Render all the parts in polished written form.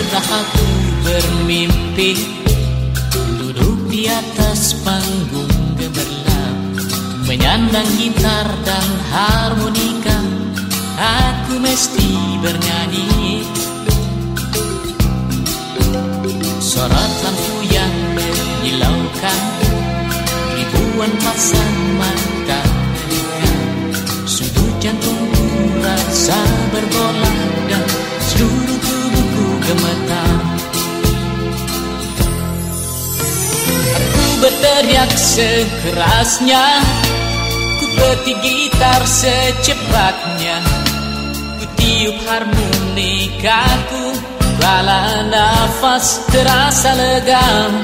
Pernah aku bermimpi duduk di atas panggung gemerlap, menyandang gitar dan harmonika. Aku mesti bernyanyi. Sorot lampu yang menyilaukan, ribuan pasang mata melihat, sudut jantungku rasa bergolak dan seluruh tubuhku gemetar. Aku berteriak sekerasnya, ku petik gitar secepatnya, ku tiup harmonikaku, bala nafas terasa lega.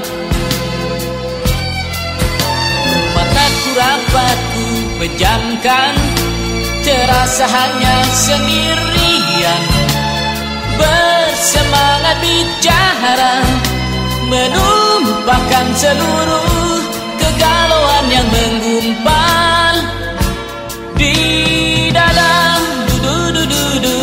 Mataku rapat ku pejamkan, terasa hanya sendirian, bersemangat bicara, menumpahkan seluruh kegalauan yang menggumpal di dalam du-du-du-du-du.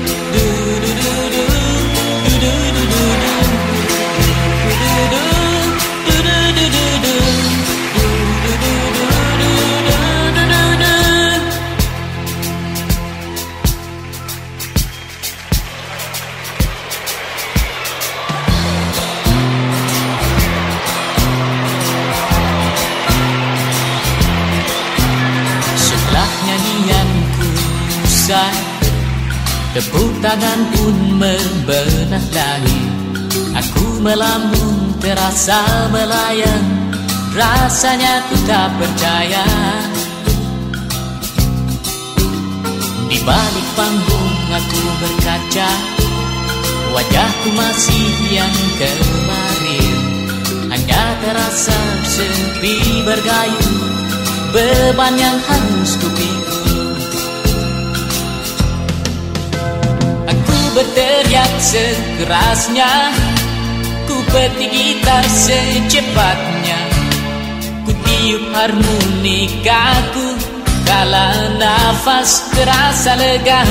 Nyanyianku usai, tepuk tangan pun membenah langit. Aku melambung terasa melayang, rasanya ku tak percaya. Di balik panggung aku berkaca, wajahku masih yang kemarin, hanya terasa sepi bergayung, beban yang harus kupikul. Aku berteriak sekerasnya, ku petik gitar secepatnya, ku tiup harmonikaku, kala nafas terasa lega.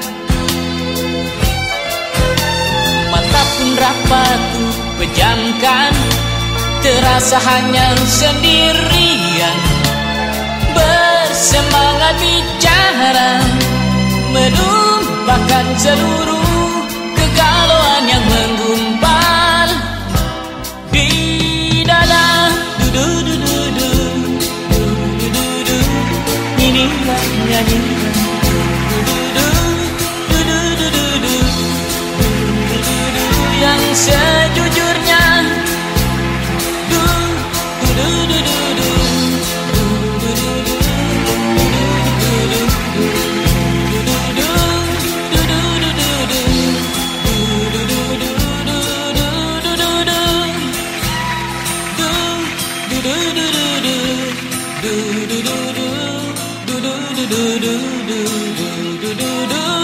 Mata pun rapat ku pejamkan, terasa hanya sendirian, bersemangat bicara, menumpahkan seluruh kegalauan yang menggumpal di dalam du-du-du-du-du, du-du-du-du. Inilah nyanyian du-du-du-du-du, du-du-du-du, yang sejujurnya. Du-du-du-du-du. Do do do do do do do do do do do do do.